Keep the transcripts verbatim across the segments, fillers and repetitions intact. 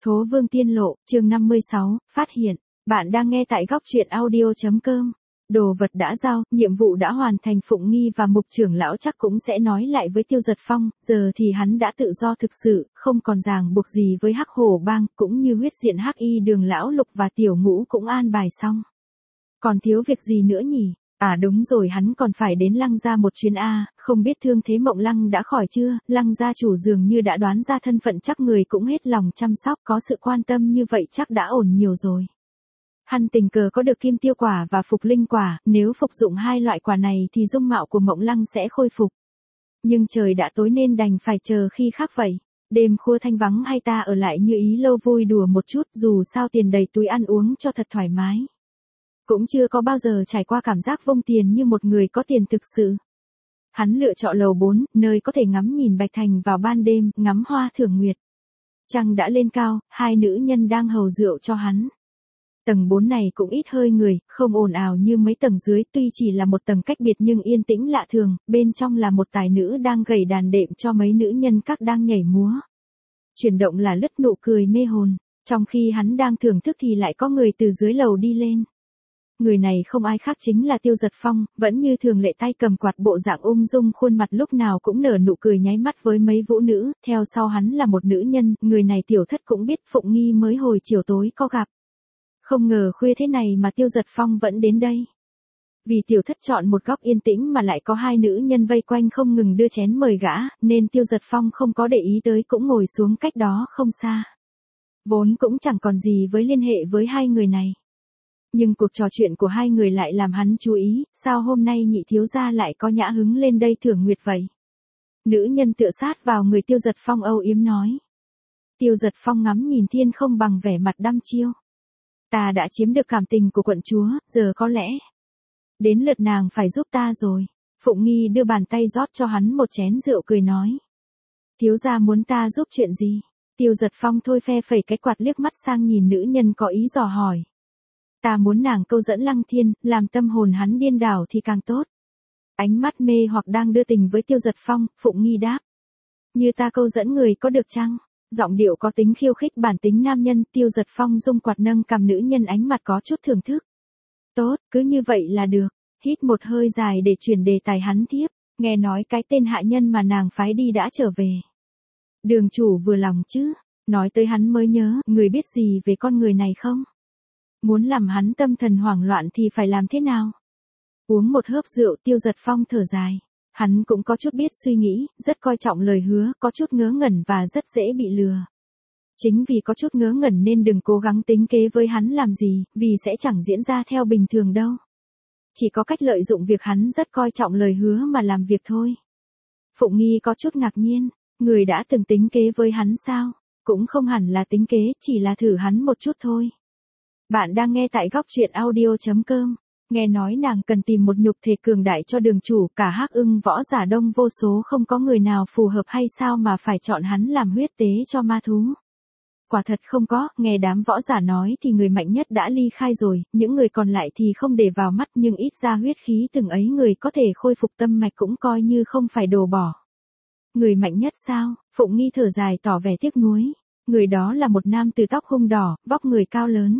Thố Vương Tiên Lộ, chương năm mươi sáu, phát hiện. Bạn đang nghe tại góc truyện audio.com. Đồ vật đã giao, nhiệm vụ đã hoàn thành. Phụng Nghi và Mục trưởng lão chắc cũng sẽ nói lại với Tiêu Giật Phong, giờ thì hắn đã tự do thực sự, không còn ràng buộc gì với Hắc Hổ Bang, cũng như huyết diện Hắc Y Đường lão Lục và Tiểu Ngũ cũng an bài xong. Còn thiếu việc gì nữa nhỉ? À đúng rồi, hắn còn phải đến Lăng gia một chuyến a, không biết thương thế Mộng Lăng đã khỏi chưa? Lăng gia chủ dường như đã đoán ra thân phận, chắc người cũng hết lòng chăm sóc, có sự quan tâm như vậy chắc đã ổn nhiều rồi. Hắn tình cờ có được Kim Tiêu quả và Phục Linh quả, nếu phục dụng hai loại quả này thì dung mạo của Mộng Lăng sẽ khôi phục. Nhưng trời đã tối nên đành phải chờ khi khác vậy. Đêm khuya thanh vắng, hay ta ở lại Như Ý lâu vui đùa một chút, dù sao tiền đầy túi ăn uống cho thật thoải mái. Cũng chưa có bao giờ trải qua cảm giác vung tiền như một người có tiền thực sự. Hắn lựa chọn lầu bốn, nơi có thể ngắm nhìn Bạch Thành vào ban đêm, ngắm hoa thưởng nguyệt. Trăng đã lên cao, hai nữ nhân đang hầu rượu cho hắn. Tầng bốn này cũng ít hơi người, không ồn ào như mấy tầng dưới, tuy chỉ là một tầng cách biệt nhưng yên tĩnh lạ thường, bên trong là một tài nữ đang gảy đàn đệm cho mấy nữ nhân các đang nhảy múa. Chuyển động là lướt nụ cười mê hồn, trong khi hắn đang thưởng thức thì lại có người từ dưới lầu đi lên. Người này không ai khác chính là Tiêu Giật Phong, vẫn như thường lệ tay cầm quạt, bộ dạng ung dung, khuôn mặt lúc nào cũng nở nụ cười nháy mắt với mấy vũ nữ, theo sau hắn là một nữ nhân, người này Tiểu Thất cũng biết, Phụng Nghi mới hồi chiều tối có gặp. Không ngờ khuya thế này mà Tiêu Giật Phong vẫn đến đây. Vì Tiểu Thất chọn một góc yên tĩnh mà lại có hai nữ nhân vây quanh không ngừng đưa chén mời gã, nên Tiêu Giật Phong không có để ý tới, cũng ngồi xuống cách đó không xa. Vốn cũng chẳng còn gì với liên hệ với hai người này. Nhưng cuộc trò chuyện của hai người lại làm hắn chú ý, sao hôm nay nhị thiếu gia lại có nhã hứng lên đây thưởng nguyệt vậy? Nữ nhân tựa sát vào người Tiêu Giật Phong âu yếm nói. Tiêu Giật Phong ngắm nhìn thiên không bằng vẻ mặt đăm chiêu. Ta đã chiếm được cảm tình của quận chúa, giờ có lẽ đến lượt nàng phải giúp ta rồi. Phụng Nghi đưa bàn tay rót cho hắn một chén rượu cười nói. Thiếu gia muốn ta giúp chuyện gì? Tiêu Giật Phong thôi phe phẩy cái quạt, liếc mắt sang nhìn nữ nhân có ý dò hỏi. Ta muốn nàng câu dẫn Lăng Thiên, làm tâm hồn hắn điên đảo thì càng tốt. Ánh mắt mê hoặc đang đưa tình với Tiêu Giật Phong, Phụng Nghi đáp. Như ta câu dẫn người có được chăng? Giọng điệu có tính khiêu khích bản tính nam nhân. Tiêu Giật Phong rung quạt nâng cầm nữ nhân, ánh mặt có chút thưởng thức. Tốt, cứ như vậy là được. Hít một hơi dài để chuyển đề tài hắn tiếp. Nghe nói cái tên hạ nhân mà nàng phái đi đã trở về. Đường chủ vừa lòng chứ? Nói tới hắn mới nhớ, người biết gì về con người này không? Muốn làm hắn tâm thần hoảng loạn thì phải làm thế nào? Uống một hớp rượu, Tiêu Giật Phong thở dài. Hắn cũng có chút biết suy nghĩ, rất coi trọng lời hứa, có chút ngớ ngẩn và rất dễ bị lừa. Chính vì có chút ngớ ngẩn nên đừng cố gắng tính kế với hắn làm gì, vì sẽ chẳng diễn ra theo bình thường đâu. Chỉ có cách lợi dụng việc hắn rất coi trọng lời hứa mà làm việc thôi. Phụng Nghi có chút ngạc nhiên, người đã từng tính kế với hắn sao? Cũng không hẳn là tính kế, chỉ là thử hắn một chút thôi. Bạn đang nghe tại góc truyện audio.com. Nghe nói nàng cần tìm một nhục thể cường đại cho đường chủ, cả Hắc Ưng võ giả đông vô số, không có người nào phù hợp hay sao mà phải chọn hắn làm huyết tế cho ma thú. Quả thật không có, nghe đám võ giả nói thì người mạnh nhất đã ly khai rồi, những người còn lại thì không để vào mắt, nhưng ít ra huyết khí từng ấy người có thể khôi phục tâm mạch cũng coi như không phải đồ bỏ. Người mạnh nhất sao? Phụng Nghi thở dài tỏ vẻ tiếc nuối. Người đó là một nam tử tóc hung đỏ, vóc người cao lớn.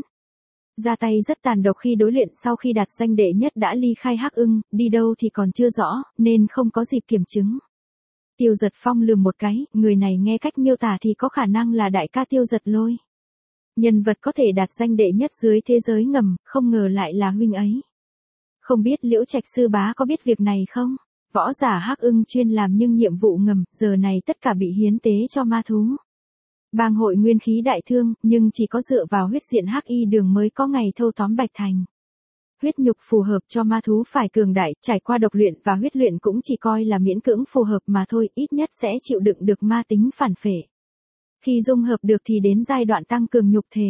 Ra tay rất tàn độc khi đối luyện, sau khi đạt danh đệ nhất đã ly khai Hắc Ưng, đi đâu thì còn chưa rõ, nên không có dịp kiểm chứng. Tiêu Giật Phong lườm một cái, người này nghe cách miêu tả thì có khả năng là đại ca Tiêu Giật Lôi. Nhân vật có thể đạt danh đệ nhất dưới thế giới ngầm, không ngờ lại là huynh ấy. Không biết Liễu Trạch sư bá có biết việc này không? Võ giả Hắc Ưng chuyên làm nhưng nhiệm vụ ngầm, giờ này tất cả bị hiến tế cho ma thú. Bang hội nguyên khí đại thương, nhưng chỉ có dựa vào huyết diện Hắc Y Đường mới có ngày thâu tóm Bạch Thành. Huyết nhục phù hợp cho ma thú phải cường đại, trải qua độc luyện và huyết luyện cũng chỉ coi là miễn cưỡng phù hợp mà thôi, ít nhất sẽ chịu đựng được ma tính phản phệ. Khi dung hợp được thì đến giai đoạn tăng cường nhục thể.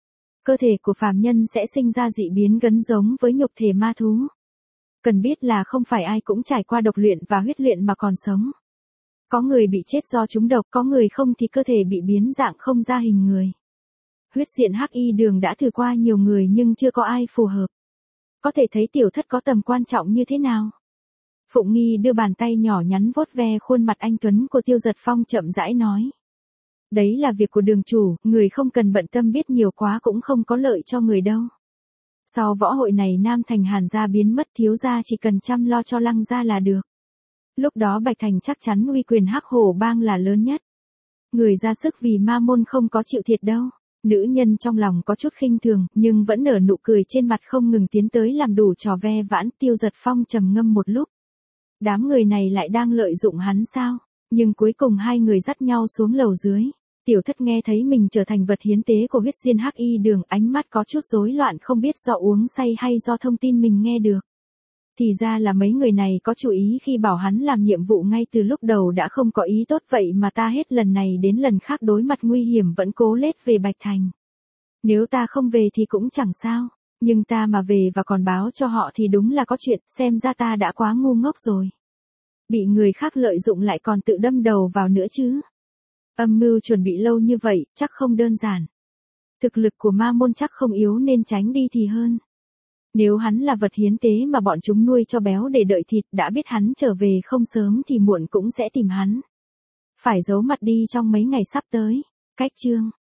Cơ thể của phàm nhân sẽ sinh ra dị biến gần giống với nhục thể ma thú. Cần biết là không phải ai cũng trải qua độc luyện và huyết luyện mà còn sống. Có người bị chết do trúng độc, có người không thì cơ thể bị biến dạng không ra hình người. Huyết diện Hắc Y Đường đã thử qua nhiều người nhưng chưa có ai phù hợp. Có thể thấy Tiểu Thất có tầm quan trọng như thế nào. Phụng Nghi đưa bàn tay nhỏ nhắn vuốt ve khuôn mặt anh tuấn của Tiêu Giật Phong, chậm rãi nói. Đấy là việc của đường chủ, người không cần bận tâm biết nhiều quá cũng không có lợi cho người đâu. Sau võ hội này Nam Thành Hàn gia biến mất, thiếu gia chỉ cần chăm lo cho Lăng gia là được. Lúc đó Bạch Thành chắc chắn uy quyền Hắc Hổ bang là lớn nhất. Người ra sức vì ma môn không có chịu thiệt đâu. Nữ nhân trong lòng có chút khinh thường, nhưng vẫn nở nụ cười trên mặt không ngừng tiến tới làm đủ trò ve vãn. Tiêu Giật Phong trầm ngâm một lúc. Đám người này lại đang lợi dụng hắn sao? Nhưng cuối cùng hai người dắt nhau xuống lầu dưới. Tiểu Thất nghe thấy mình trở thành vật hiến tế của huyết diên hắc y đường, ánh mắt có chút rối loạn, không biết do uống say hay do thông tin mình nghe được. Thì ra là mấy người này có chủ ý khi bảo hắn làm nhiệm vụ ngay từ lúc đầu đã không có ý tốt, vậy mà ta hết lần này đến lần khác đối mặt nguy hiểm vẫn cố lết về Bạch Thành. Nếu ta không về thì cũng chẳng sao, nhưng ta mà về và còn báo cho họ thì đúng là có chuyện, xem ra ta đã quá ngu ngốc rồi. Bị người khác lợi dụng lại còn tự đâm đầu vào nữa chứ. Âm mưu chuẩn bị lâu như vậy, chắc không đơn giản. Thực lực của ma môn chắc không yếu nên tránh đi thì hơn. Nếu hắn là vật hiến tế mà bọn chúng nuôi cho béo để đợi thịt, đã biết hắn trở về không sớm thì muộn cũng sẽ tìm hắn. Phải giấu mặt đi trong mấy ngày sắp tới. Cách chương